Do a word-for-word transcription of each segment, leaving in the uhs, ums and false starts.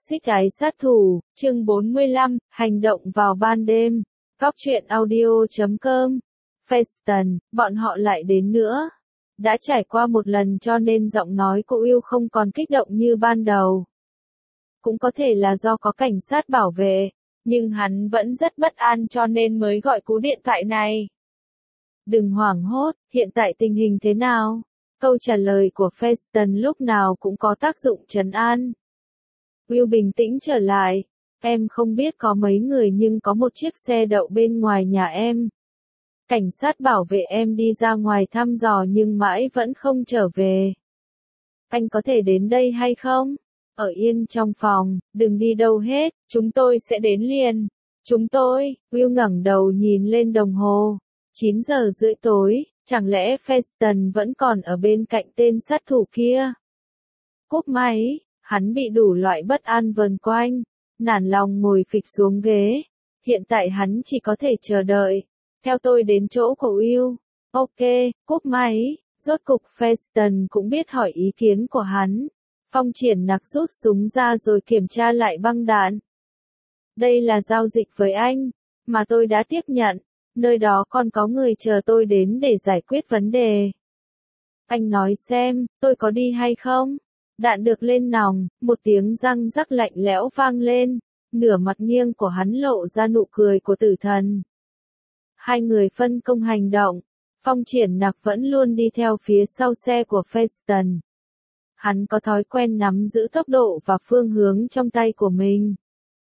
Xích Ái Sát Thủ, chương bốn mươi lăm, hành động vào ban đêm. Góc truyện audio chấm com. Feston, bọn họ lại đến nữa. Đã trải qua một lần cho nên giọng nói của Will không còn kích động như ban đầu. Cũng có thể là do có cảnh sát bảo vệ, nhưng hắn vẫn rất bất an cho nên mới gọi cú điện thoại này. Đừng hoảng hốt, hiện tại tình hình thế nào? Câu trả lời của Feston lúc nào cũng có tác dụng trấn an. Will bình tĩnh trở lại. Em không biết có mấy người nhưng có một chiếc xe đậu bên ngoài nhà em. Cảnh sát bảo vệ em đi ra ngoài thăm dò nhưng mãi vẫn không trở về. Anh có thể đến đây hay không? Ở yên trong phòng, đừng đi đâu hết, chúng tôi sẽ đến liền. Chúng tôi, Will ngẩng đầu nhìn lên đồng hồ. chín giờ rưỡi tối, chẳng lẽ Feston vẫn còn ở bên cạnh tên sát thủ kia? Cúp máy. Hắn bị đủ loại bất an vờn quanh, nản lòng ngồi phịch xuống ghế. Hiện tại hắn chỉ có thể chờ đợi. Theo tôi đến chỗ của Will. Ok, cúp máy. Rốt cục Feston cũng biết hỏi ý kiến của hắn. Phong Triển Nặc rút súng ra rồi kiểm tra lại băng đạn. Đây là giao dịch với anh, mà tôi đã tiếp nhận. Nơi đó còn có người chờ tôi đến để giải quyết vấn đề. Anh nói xem, tôi có đi hay không? Đạn được lên nòng, một tiếng răng rắc lạnh lẽo vang lên, nửa mặt nghiêng của hắn lộ ra nụ cười của tử thần. Hai người phân công hành động, Phong Triển Nặc vẫn luôn đi theo phía sau xe của Feston. Hắn có thói quen nắm giữ tốc độ và phương hướng trong tay của mình.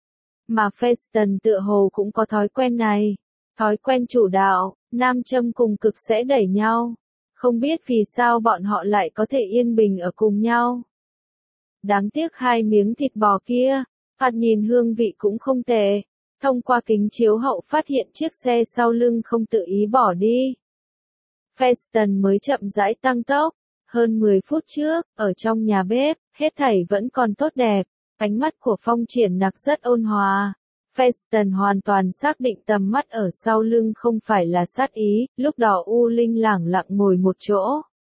Mà Feston tựa hồ cũng có thói quen này, thói quen chủ đạo, nam châm cùng cực sẽ đẩy nhau. Không biết vì sao bọn họ lại có thể yên bình ở cùng nhau. Đáng tiếc hai miếng thịt bò kia, thoạt nhìn hương vị cũng không tệ. Thông qua kính chiếu hậu phát hiện chiếc xe sau lưng không tự ý bỏ đi. Feston mới chậm rãi tăng tốc. Hơn mười phút trước, ở trong nhà bếp, hết thảy vẫn còn tốt đẹp. Ánh mắt của Phong Triển Nặc rất ôn hòa. Feston hoàn toàn xác định tầm mắt ở sau lưng không phải là sát ý, lúc đó U Linh lẳng lặng ngồi một chỗ.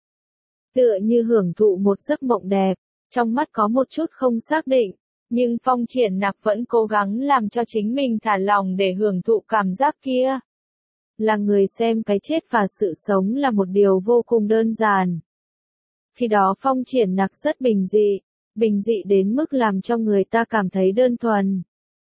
Tựa như hưởng thụ một giấc mộng đẹp. Trong mắt có một chút không xác định, nhưng Phong Triển Nặc vẫn cố gắng làm cho chính mình thả lòng để hưởng thụ cảm giác kia. Là người xem cái chết và sự sống là một điều vô cùng đơn giản. Khi đó Phong Triển Nặc rất bình dị, bình dị đến mức làm cho người ta cảm thấy đơn thuần.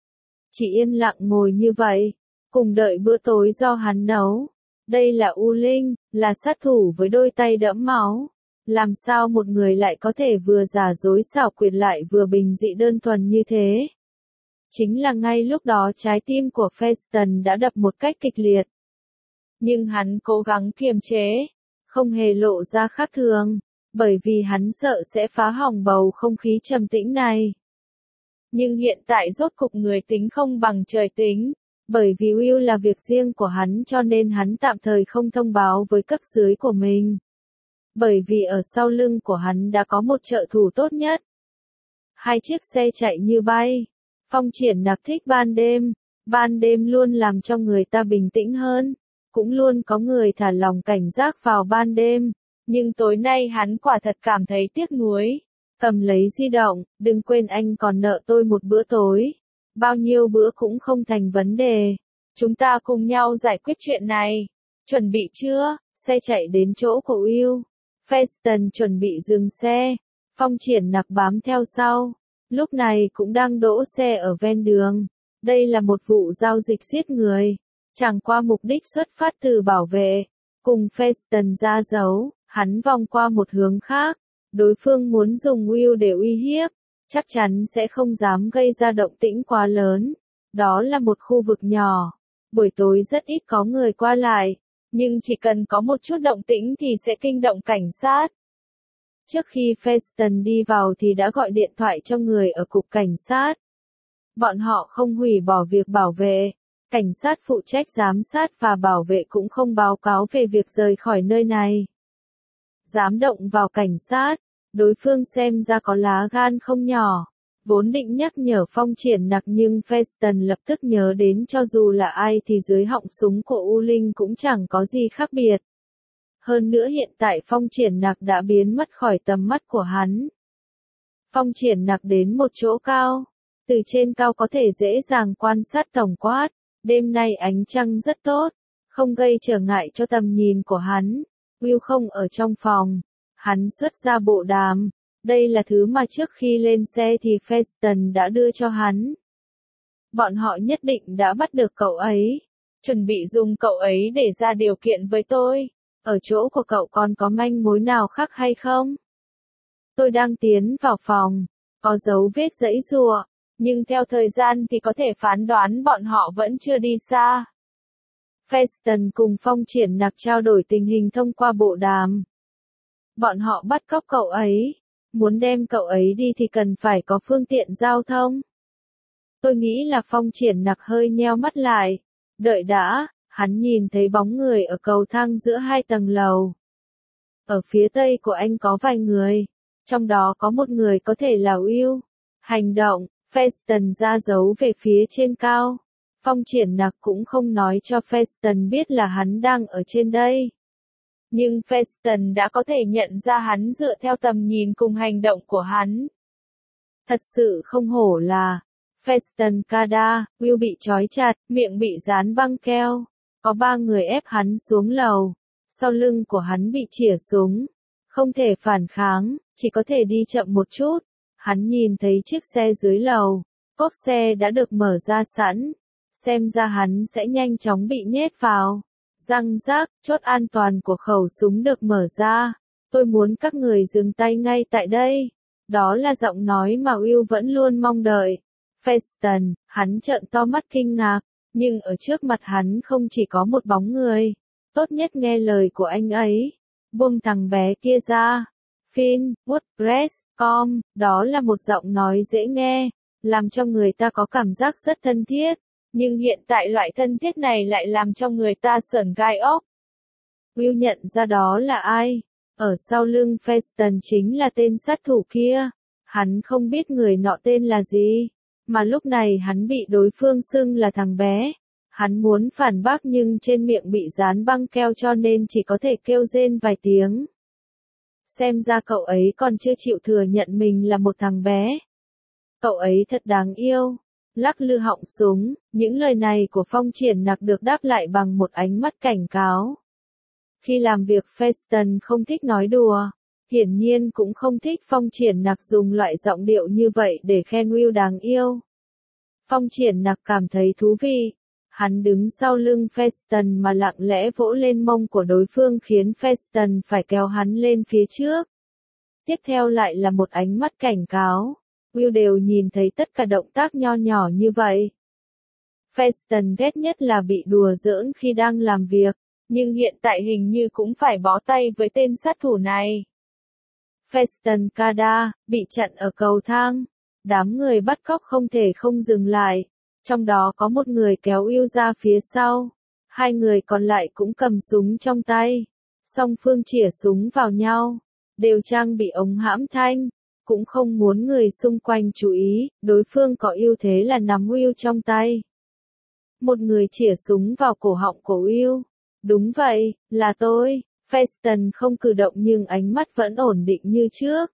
Chỉ yên lặng ngồi như vậy, cùng đợi bữa tối do hắn nấu. Đây là U Linh, là sát thủ với đôi tay đẫm máu. Làm sao một người lại có thể vừa giả dối xảo quyệt lại vừa bình dị đơn thuần như thế? Chính là ngay lúc đó trái tim của Feston đã đập một cách kịch liệt. Nhưng hắn cố gắng kiềm chế, không hề lộ ra khác thường, bởi vì hắn sợ sẽ phá hỏng bầu không khí trầm tĩnh này. Nhưng hiện tại rốt cục người tính không bằng trời tính, bởi vì Will là việc riêng của hắn cho nên hắn tạm thời không thông báo với cấp dưới của mình. Bởi vì ở sau lưng của hắn đã có một trợ thủ tốt nhất. Hai chiếc xe chạy như bay. Phong Triển Nặc thích ban đêm. Ban đêm luôn làm cho người ta bình tĩnh hơn. Cũng luôn có người thả lòng cảnh giác vào ban đêm. Nhưng tối nay hắn quả thật cảm thấy tiếc nuối. Cầm lấy di động, đừng quên anh còn nợ tôi một bữa tối. Bao nhiêu bữa cũng không thành vấn đề. Chúng ta cùng nhau giải quyết chuyện này. Chuẩn bị chưa? Xe chạy đến chỗ của Will. Feston chuẩn bị dừng xe, Phong Triển Nặc bám theo sau, lúc này cũng đang đỗ xe ở ven đường. Đây là một vụ giao dịch giết người, chẳng qua mục đích xuất phát từ bảo vệ. Cùng Feston ra dấu, hắn vòng qua một hướng khác, đối phương muốn dùng Will để uy hiếp, chắc chắn sẽ không dám gây ra động tĩnh quá lớn. Đó là một khu vực nhỏ, buổi tối rất ít có người qua lại. Nhưng chỉ cần có một chút động tĩnh thì sẽ kinh động cảnh sát. Trước khi Feston đi vào thì đã gọi điện thoại cho người ở cục cảnh sát. Bọn họ không hủy bỏ việc bảo vệ. Cảnh sát phụ trách giám sát và bảo vệ cũng không báo cáo về việc rời khỏi nơi này. Dám động vào cảnh sát, đối phương xem ra có lá gan không nhỏ. Vốn định nhắc nhở Phong Triển Nặc nhưng Feston lập tức nhớ đến cho dù là ai thì dưới họng súng của U Linh cũng chẳng có gì khác biệt. Hơn nữa hiện tại Phong Triển Nặc đã biến mất khỏi tầm mắt của hắn. Phong Triển Nặc đến một chỗ cao. Từ trên cao có thể dễ dàng quan sát tổng quát, đêm nay ánh trăng rất tốt, không gây trở ngại cho tầm nhìn của hắn. Will không ở trong phòng, hắn xuất ra bộ đàm, đây là thứ mà trước khi lên xe thì Feston đã đưa cho hắn. Bọn họ nhất định đã bắt được cậu ấy, chuẩn bị dùng cậu ấy để ra điều kiện với tôi. Ở chỗ của cậu còn có manh mối nào khác hay không? Tôi đang tiến vào phòng, có dấu vết giãy giụa, nhưng theo thời gian thì có thể phán đoán bọn họ vẫn chưa đi xa. Feston cùng Phong Triển Nặc trao đổi tình hình thông qua bộ đàm. Bọn họ bắt cóc cậu ấy, muốn đem cậu ấy đi thì cần phải có phương tiện giao thông. Tôi nghĩ là Phong Triển Nặc hơi nheo mắt lại. Đợi đã, hắn nhìn thấy bóng người ở cầu thang giữa hai tầng lầu. Ở phía tây của anh có vài người, trong đó có một người có thể là Will. Hành động, Feston ra dấu về phía trên cao. Phong Triển Nặc cũng không nói cho Feston biết là hắn đang ở trên đây. Nhưng Feston đã có thể nhận ra hắn dựa theo tầm nhìn cùng hành động của hắn. Thật sự không hổ là Feston Kada. Will bị trói chặt, miệng bị dán băng keo. Có ba người ép hắn xuống lầu. Sau lưng của hắn bị chĩa súng. Không thể phản kháng, chỉ có thể đi chậm một chút. Hắn nhìn thấy chiếc xe dưới lầu. Cốp xe đã được mở ra sẵn. Xem ra hắn sẽ nhanh chóng bị nhét vào. Răng rác, chốt an toàn của khẩu súng được mở ra. Tôi muốn các người dừng tay ngay tại đây. Đó là giọng nói mà Will vẫn luôn mong đợi. Feston, hắn trợn to mắt kinh ngạc, nhưng ở trước mặt hắn không chỉ có một bóng người. Tốt nhất nghe lời của anh ấy. Buông thằng bé kia ra. Finn, WordPress, com, đó là một giọng nói dễ nghe, làm cho người ta có cảm giác rất thân thiết. Nhưng hiện tại loại thân thiết này lại làm cho người ta sởn gai ốc. Will nhận ra đó là ai. Ở sau lưng Feston chính là tên sát thủ kia. Hắn không biết người nọ tên là gì. Mà lúc này hắn bị đối phương xưng là thằng bé. Hắn muốn phản bác nhưng trên miệng bị dán băng keo cho nên chỉ có thể kêu rên vài tiếng. Xem ra cậu ấy còn chưa chịu thừa nhận mình là một thằng bé. Cậu ấy thật đáng yêu. Lắc lư họng súng, những lời này của Phong Triển Nặc được đáp lại bằng một ánh mắt cảnh cáo. Khi làm việc Feston không thích nói đùa, hiển nhiên cũng không thích Phong Triển Nặc dùng loại giọng điệu như vậy để khen Will đáng yêu. Phong Triển Nặc cảm thấy thú vị. Hắn đứng sau lưng Feston mà lặng lẽ vỗ lên mông của đối phương khiến Feston phải kéo hắn lên phía trước. Tiếp theo lại là một ánh mắt cảnh cáo. Will đều nhìn thấy tất cả động tác nho nhỏ như vậy. Feston ghét nhất là bị đùa giỡn khi đang làm việc, nhưng hiện tại hình như cũng phải bó tay với tên sát thủ này. Feston Kada, bị chặn ở cầu thang. Đám người bắt cóc không thể không dừng lại. Trong đó có một người kéo Will ra phía sau. Hai người còn lại cũng cầm súng trong tay. Song phương chĩa súng vào nhau. Đều trang bị ống hãm thanh. Cũng không muốn người xung quanh chú ý, đối phương có ưu thế là nắm Will trong tay. Một người chĩa súng vào cổ họng của Will. Đúng vậy, là tôi. Feston không cử động nhưng ánh mắt vẫn ổn định như trước.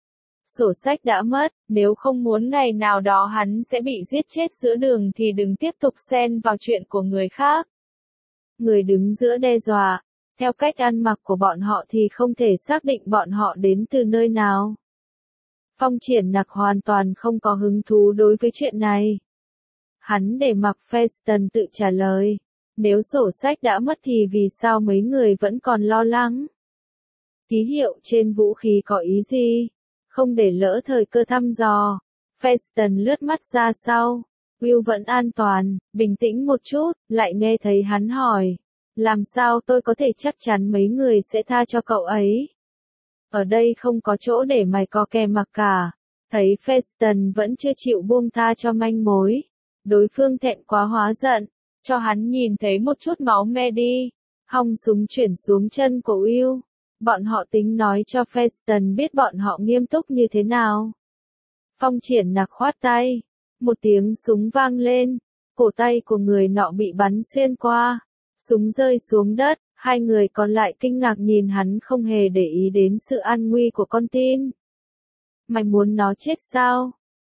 Sổ sách đã mất, nếu không muốn ngày nào đó hắn sẽ bị giết chết giữa đường thì đừng tiếp tục xen vào chuyện của người khác. Người đứng giữa đe dọa. Theo cách ăn mặc của bọn họ thì không thể xác định bọn họ đến từ nơi nào. Phong Triển Nặc hoàn toàn không có hứng thú đối với chuyện này. Hắn để mặc Feston tự trả lời. Nếu sổ sách đã mất thì vì sao mấy người vẫn còn lo lắng? Ký hiệu trên vũ khí có ý gì? Không để lỡ thời cơ thăm dò. Feston lướt mắt ra sau. Will vẫn an toàn, bình tĩnh một chút, lại nghe thấy hắn hỏi. Làm sao tôi có thể chắc chắn mấy người sẽ tha cho cậu ấy? Ở đây không có chỗ để mày co kè mặc cả. Thấy Feston vẫn chưa chịu buông tha cho manh mối. Đối phương thẹn quá hóa giận. Cho hắn nhìn thấy một chút máu me đi. Hong súng chuyển xuống chân của Will. Bọn họ tính nói cho Feston biết bọn họ nghiêm túc như thế nào. Phong Triển Nặc khoát tay. Một tiếng súng vang lên. Cổ tay của người nọ bị bắn xuyên qua. Súng rơi xuống đất. Hai người còn lại kinh ngạc nhìn hắn không hề để ý đến sự an nguy của con tin. Mày muốn nó chết sao?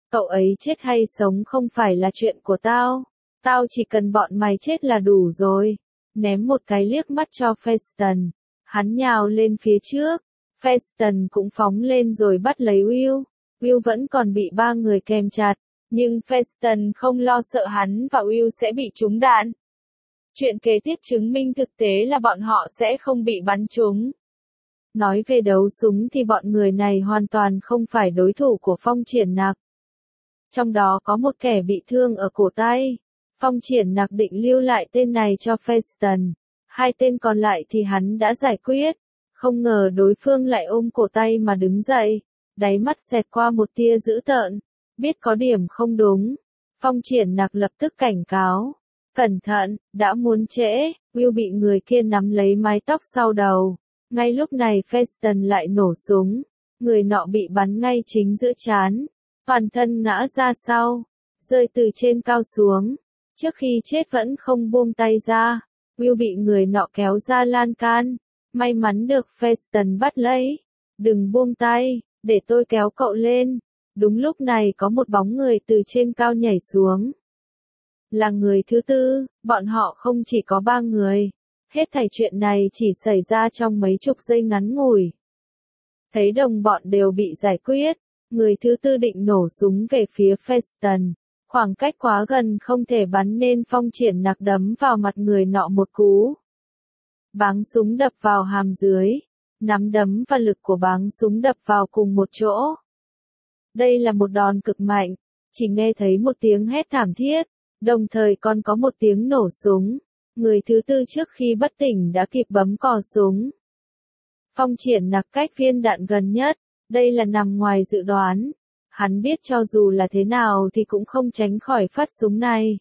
Cậu ấy chết hay sống không phải là chuyện của tao. Tao chỉ cần bọn mày chết là đủ rồi. Ném một cái liếc mắt cho Feston. Hắn nhào lên phía trước. Feston cũng phóng lên rồi bắt lấy Will. Will vẫn còn bị ba người kèm chặt. Nhưng Feston không lo sợ hắn và Will sẽ bị trúng đạn. Chuyện kế tiếp chứng minh thực tế là bọn họ sẽ không bị bắn trúng. Nói về đấu súng thì bọn người này hoàn toàn không phải đối thủ của Phong Triển Nặc. Trong đó có một kẻ bị thương ở cổ tay. Phong Triển Nặc định lưu lại tên này cho Feston. Hai tên còn lại thì hắn đã giải quyết. Không ngờ đối phương lại ôm cổ tay mà đứng dậy. Đáy mắt xẹt qua một tia dữ tợn. Biết có điểm không đúng. Phong Triển Nặc lập tức cảnh cáo. Cẩn thận, đã muốn trễ. Will bị người kia nắm lấy mái tóc sau đầu. Ngay lúc này Feston lại nổ súng. Người nọ bị bắn ngay chính giữa trán. Toàn thân ngã ra sau. Rơi từ trên cao xuống. Trước khi chết vẫn không buông tay ra. Will bị người nọ kéo ra lan can. May mắn được Feston bắt lấy. Đừng buông tay, để tôi kéo cậu lên. Đúng lúc này có một bóng người từ trên cao nhảy xuống. Là người thứ tư, bọn họ không chỉ có ba người. Hết thảy chuyện này chỉ xảy ra trong mấy chục giây ngắn ngủi. Thấy đồng bọn đều bị giải quyết, người thứ tư định nổ súng về phía Feston. Khoảng cách quá gần không thể bắn nên Phong Triển Nặc đấm vào mặt người nọ một cú. Báng súng đập vào hàm dưới. Nắm đấm và lực của báng súng đập vào cùng một chỗ. Đây là một đòn cực mạnh. Chỉ nghe thấy một tiếng hét thảm thiết. Đồng thời còn có một tiếng nổ súng. Người thứ tư trước khi bất tỉnh đã kịp bấm cò súng. Phong Triển Nặc cách viên đạn gần nhất. Đây là nằm ngoài dự đoán. Hắn biết cho dù là thế nào thì cũng không tránh khỏi phát súng này.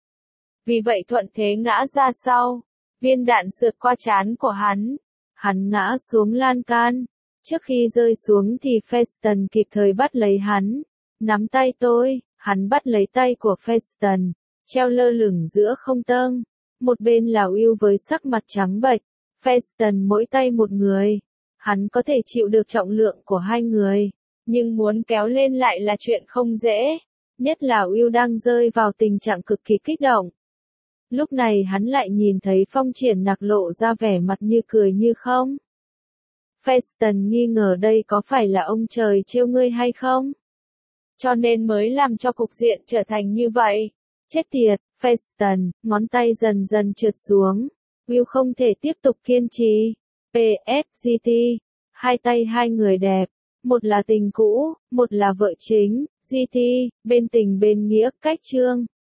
Vì vậy thuận thế ngã ra sau. Viên đạn sượt qua trán của hắn. Hắn ngã xuống lan can. Trước khi rơi xuống thì Feston kịp thời bắt lấy hắn. Nắm tay tôi, hắn bắt lấy tay của Feston. Treo lơ lửng giữa không trung. Một bên là Will với sắc mặt trắng bệch. Feston mỗi tay một người. Hắn có thể chịu được trọng lượng của hai người. Nhưng muốn kéo lên lại là chuyện không dễ. Nhất là Will đang rơi vào tình trạng cực kỳ kích động. Lúc này hắn lại nhìn thấy Phong Triển Nặc lộ ra vẻ mặt như cười như không. Feston nghi ngờ đây có phải là ông trời trêu ngươi hay không? Cho nên mới làm cho cục diện trở thành như vậy. Chết tiệt, Feston, ngón tay dần dần trượt xuống. Will không thể tiếp tục kiên trì. pê ét giê tê. Hai tay hai người đẹp. Một là tình cũ, một là vợ chính. giê tê, bên tình bên nghĩa, cách chương.